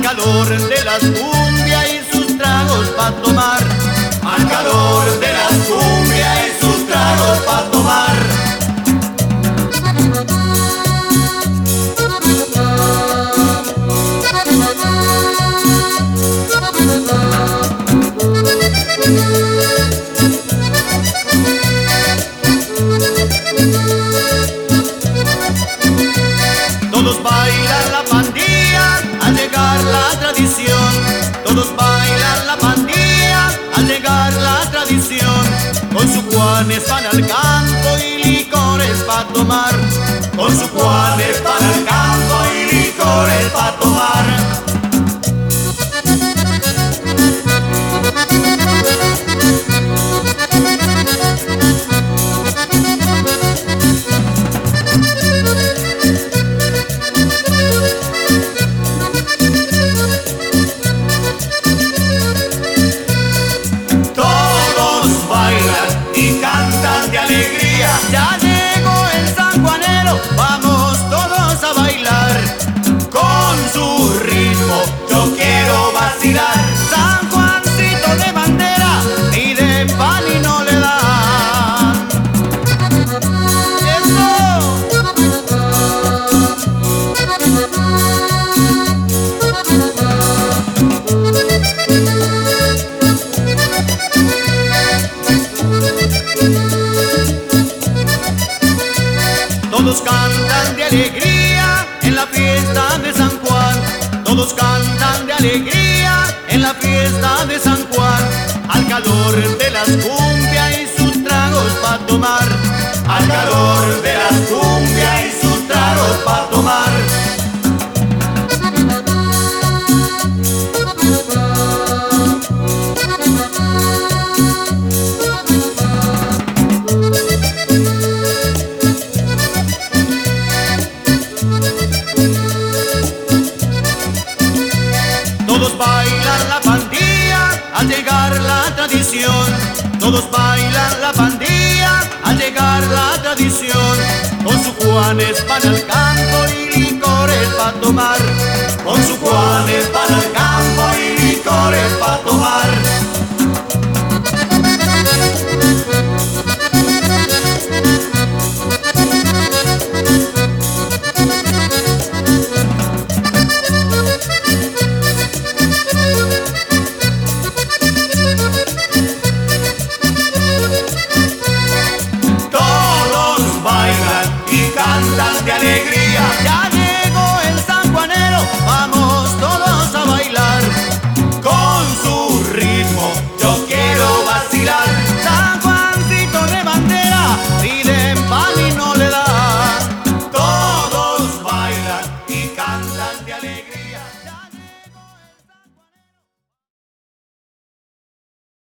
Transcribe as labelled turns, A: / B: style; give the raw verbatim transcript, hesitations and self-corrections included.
A: calor de las cumbias y sus tragos pa' tomar,
B: al calor de las cumbias y sus tragos pa' tomar.
A: Todos bailan la pandilla al llegar la tradición. Todos bailan la pandilla al llegar la tradición. Con sus juanes van al campo y licores pa' tomar.
B: Con sus juanes van al campo y licores pa' tomar.
A: Ya llegó el sanjuanero, vamos todos a bailar.
B: Con su ritmo yo quiero vacilar.
A: San Juancito de bandera y de pan y no le dan. ¡Eso! Todos cantan de alegría en la fiesta de San Juan. Todos cantan de alegría en la fiesta de San Juan. Al calor de las cumbias y sus tragos pa' tomar.
B: Al calor de las cumbias y sus tragos pa' tomar.
A: Todos bailan la pandilla al llegar la tradición. Todos bailan la pandilla al llegar la tradición. Con sus juanes van al campo y licores pa' tomar.
B: Con sus juanes